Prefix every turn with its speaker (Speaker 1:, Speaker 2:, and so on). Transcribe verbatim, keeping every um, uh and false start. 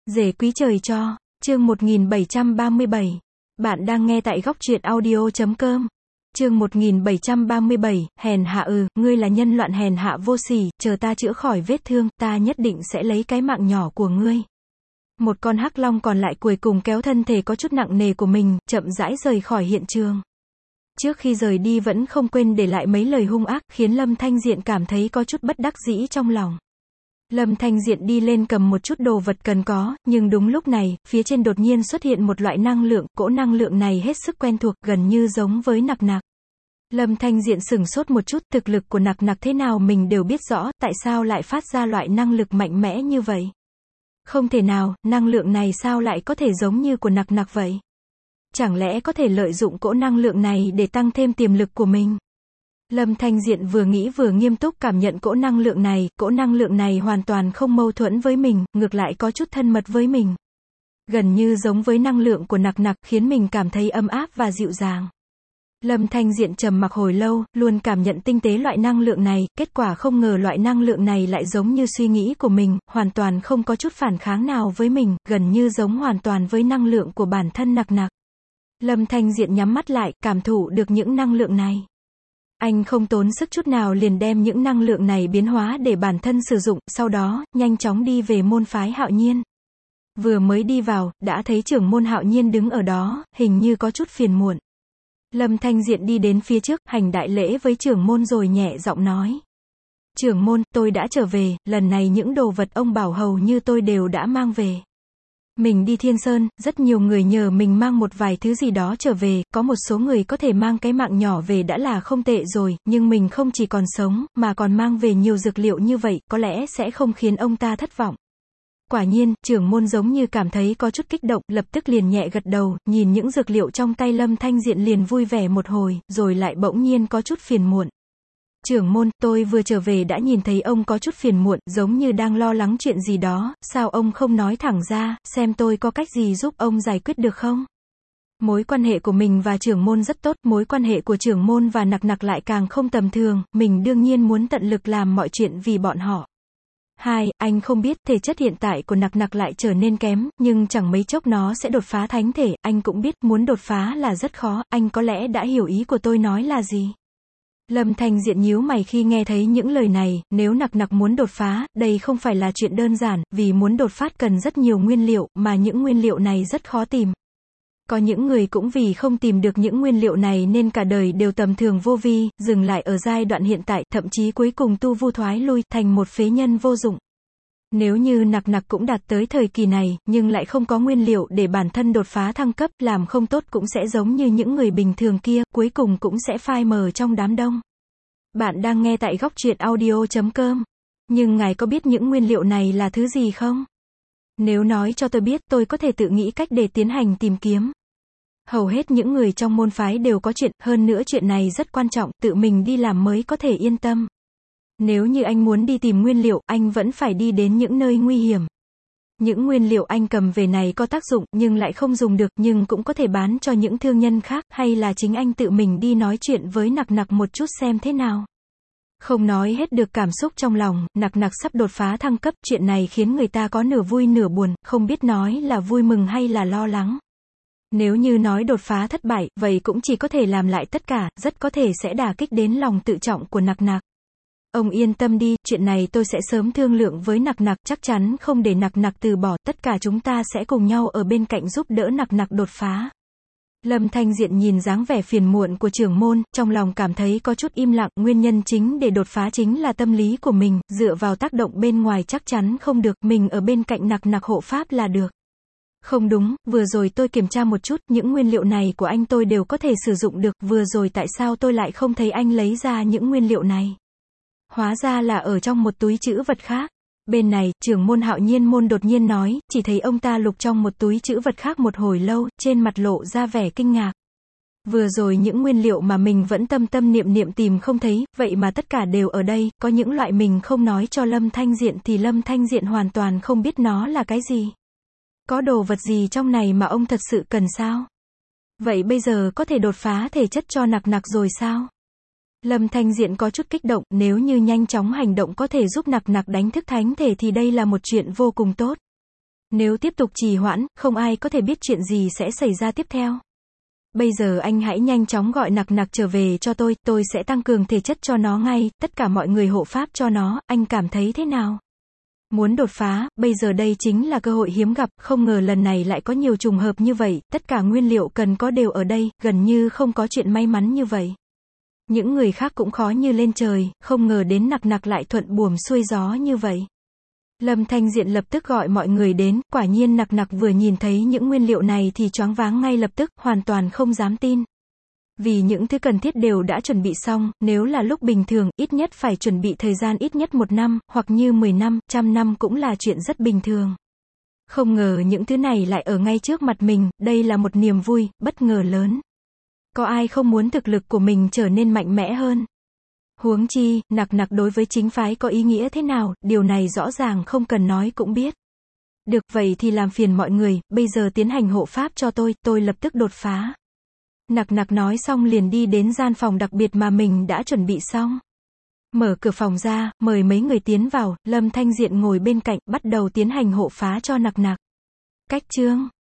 Speaker 1: Rể quý trời cho, chương một nghìn bảy trăm ba mươi bảy. Bạn đang nghe tại góc truyện audio.com. Chương một nghìn bảy trăm ba mươi bảy, hèn hạ ừ, ngươi là nhân loạn hèn hạ vô sỉ, chờ ta chữa khỏi vết thương, ta nhất định sẽ lấy cái mạng nhỏ của ngươi. Một con hắc long còn lại cuối cùng kéo thân thể có chút nặng nề của mình, chậm rãi rời khỏi hiện trường. Trước khi rời đi vẫn không quên để lại mấy lời hung ác, khiến Lâm Thanh Diện cảm thấy có chút bất đắc dĩ trong lòng. Lâm Thanh Diện đi lên cầm một chút đồ vật cần có, nhưng đúng lúc này, phía trên đột nhiên xuất hiện một loại năng lượng, cỗ năng lượng này hết sức quen thuộc, gần như giống với Nặc Nặc. Lâm Thanh Diện sửng sốt một chút, thực lực của Nặc Nặc thế nào mình đều biết rõ, tại sao lại phát ra loại năng lực mạnh mẽ như vậy? Không thể nào, năng lượng này sao lại có thể giống như của Nặc Nặc vậy? Chẳng lẽ có thể lợi dụng cỗ năng lượng này để tăng thêm tiềm lực của mình? Lâm Thanh Diện vừa nghĩ vừa nghiêm túc cảm nhận cỗ năng lượng này, cỗ năng lượng này hoàn toàn không mâu thuẫn với mình, ngược lại có chút thân mật với mình. Gần như giống với năng lượng của Nặc Nặc, khiến mình cảm thấy ấm áp và dịu dàng. Lâm Thanh Diện trầm mặc hồi lâu, luôn cảm nhận tinh tế loại năng lượng này, kết quả không ngờ loại năng lượng này lại giống như suy nghĩ của mình, hoàn toàn không có chút phản kháng nào với mình, gần như giống hoàn toàn với năng lượng của bản thân Nặc Nặc. Lâm Thanh Diện nhắm mắt lại, cảm thụ được những năng lượng này. Anh không tốn sức chút nào liền đem những năng lượng này biến hóa để bản thân sử dụng, sau đó, nhanh chóng đi về môn phái Hạo Nhiên. Vừa mới đi vào, đã thấy trưởng môn Hạo Nhiên đứng ở đó, hình như có chút phiền muộn. Lâm Thanh Diện đi đến phía trước, hành đại lễ với trưởng môn rồi nhẹ giọng nói. Trưởng môn, tôi đã trở về, lần này những đồ vật ông bảo hầu như tôi đều đã mang về. Mình đi Thiên Sơn, rất nhiều người nhờ mình mang một vài thứ gì đó trở về, có một số người có thể mang cái mạng nhỏ về đã là không tệ rồi, nhưng mình không chỉ còn sống, mà còn mang về nhiều dược liệu như vậy, có lẽ sẽ không khiến ông ta thất vọng. Quả nhiên, trưởng môn giống như cảm thấy có chút kích động, lập tức liền nhẹ gật đầu, nhìn những dược liệu trong tay Lâm Thanh Diện liền vui vẻ một hồi, rồi lại bỗng nhiên có chút phiền muộn. Trưởng môn, tôi vừa trở về đã nhìn thấy ông có chút phiền muộn, giống như đang lo lắng chuyện gì đó, sao ông không nói thẳng ra, xem tôi có cách gì giúp ông giải quyết được không? Mối quan hệ của mình và trưởng môn rất tốt, mối quan hệ của trưởng môn và Nặc Nặc lại càng không tầm thường, mình đương nhiên muốn tận lực làm mọi chuyện vì bọn họ. Hai, anh không biết, thể chất hiện tại của Nặc Nặc lại trở nên kém, nhưng chẳng mấy chốc nó sẽ đột phá thánh thể, anh cũng biết, muốn đột phá là rất khó, anh có lẽ đã hiểu ý của tôi nói là gì. Lâm Thanh Diện nhíu mày khi nghe thấy những lời này, nếu Nặc Nặc muốn đột phá, đây không phải là chuyện đơn giản, vì muốn đột phát cần rất nhiều nguyên liệu, mà những nguyên liệu này rất khó tìm. Có những người cũng vì không tìm được những nguyên liệu này nên cả đời đều tầm thường vô vi, dừng lại ở giai đoạn hiện tại, thậm chí cuối cùng tu vu thoái lui, thành một phế nhân vô dụng. Nếu như Nặc Nặc cũng đạt tới thời kỳ này, nhưng lại không có nguyên liệu để bản thân đột phá thăng cấp, làm không tốt cũng sẽ giống như những người bình thường kia, cuối cùng cũng sẽ phai mờ trong đám đông. Bạn đang nghe tại góc truyện audio.com. Nhưng ngài có biết những nguyên liệu này là thứ gì không? Nếu nói cho tôi biết, tôi có thể tự nghĩ cách để tiến hành tìm kiếm. Hầu hết những người trong môn phái đều có chuyện, hơn nữa chuyện này rất quan trọng, tự mình đi làm mới có thể yên tâm. Nếu như anh muốn đi tìm nguyên liệu, anh vẫn phải đi đến những nơi nguy hiểm. Những nguyên liệu anh cầm về này có tác dụng, nhưng lại không dùng được, nhưng cũng có thể bán cho những thương nhân khác, hay là chính anh tự mình đi nói chuyện với Nặc Nặc một chút xem thế nào. Không nói hết được cảm xúc trong lòng, Nặc Nặc sắp đột phá thăng cấp, chuyện này khiến người ta có nửa vui nửa buồn, không biết nói là vui mừng hay là lo lắng. Nếu như nói đột phá thất bại, vậy cũng chỉ có thể làm lại tất cả, rất có thể sẽ đả kích đến lòng tự trọng của Nặc Nặc. Ông yên tâm đi, chuyện này tôi sẽ sớm thương lượng với Nặc Nặc, chắc chắn không để Nặc Nặc từ bỏ, tất cả chúng ta sẽ cùng nhau ở bên cạnh giúp đỡ Nặc Nặc đột phá. Lâm Thanh Diện nhìn dáng vẻ phiền muộn của trưởng môn, trong lòng cảm thấy có chút im lặng, nguyên nhân chính để đột phá chính là tâm lý của mình, dựa vào tác động bên ngoài chắc chắn không được, mình ở bên cạnh Nặc Nặc hộ pháp là được. Không đúng, vừa rồi tôi kiểm tra một chút, những nguyên liệu này của anh tôi đều có thể sử dụng được, vừa rồi tại sao tôi lại không thấy anh lấy ra những nguyên liệu này? Hóa ra là ở trong một túi trữ vật khác. Bên này, trưởng môn Hạo Nhiên môn đột nhiên nói, chỉ thấy ông ta lục trong một túi trữ vật khác một hồi lâu, trên mặt lộ ra vẻ kinh ngạc. Vừa rồi những nguyên liệu mà mình vẫn tâm tâm niệm niệm tìm không thấy, vậy mà tất cả đều ở đây, có những loại mình không nói cho Lâm Thanh Diện thì Lâm Thanh Diện hoàn toàn không biết nó là cái gì. Có đồ vật gì trong này mà ông thật sự cần sao? Vậy bây giờ có thể đột phá thể chất cho Nặc Nặc rồi sao? Lâm Thanh Diện có chút kích động, nếu như nhanh chóng hành động có thể giúp Nặc Nặc đánh thức thánh thể thì đây là một chuyện vô cùng tốt. Nếu tiếp tục trì hoãn, không ai có thể biết chuyện gì sẽ xảy ra tiếp theo. Bây giờ anh hãy nhanh chóng gọi Nặc Nặc trở về cho tôi, tôi sẽ tăng cường thể chất cho nó ngay, tất cả mọi người hộ pháp cho nó, anh cảm thấy thế nào? Muốn đột phá, bây giờ đây chính là cơ hội hiếm gặp, không ngờ lần này lại có nhiều trùng hợp như vậy, tất cả nguyên liệu cần có đều ở đây, gần như không có chuyện may mắn như vậy. Những người khác cũng khó như lên trời, không ngờ đến Nặc Nặc lại thuận buồm xuôi gió như vậy. Lâm Thanh Diện lập tức gọi mọi người đến, quả nhiên Nặc Nặc vừa nhìn thấy những nguyên liệu này thì choáng váng ngay lập tức, hoàn toàn không dám tin. Vì những thứ cần thiết đều đã chuẩn bị xong, nếu là lúc bình thường, ít nhất phải chuẩn bị thời gian ít nhất một năm, hoặc như mười năm, trăm năm cũng là chuyện rất bình thường. Không ngờ những thứ này lại ở ngay trước mặt mình, đây là một niềm vui, bất ngờ lớn. Có ai không muốn thực lực của mình trở nên mạnh mẽ hơn? Huống chi, Nặc Nặc đối với chính phái có ý nghĩa thế nào, điều này rõ ràng không cần nói cũng biết. Được, vậy thì làm phiền mọi người, bây giờ tiến hành hộ pháp cho tôi, tôi lập tức đột phá. Nặc Nặc nói xong liền đi đến gian phòng đặc biệt mà mình đã chuẩn bị xong. Mở cửa phòng ra, mời mấy người tiến vào, Lâm Thanh Diện ngồi bên cạnh, bắt đầu tiến hành hộ phá cho Nặc Nặc. Cách chương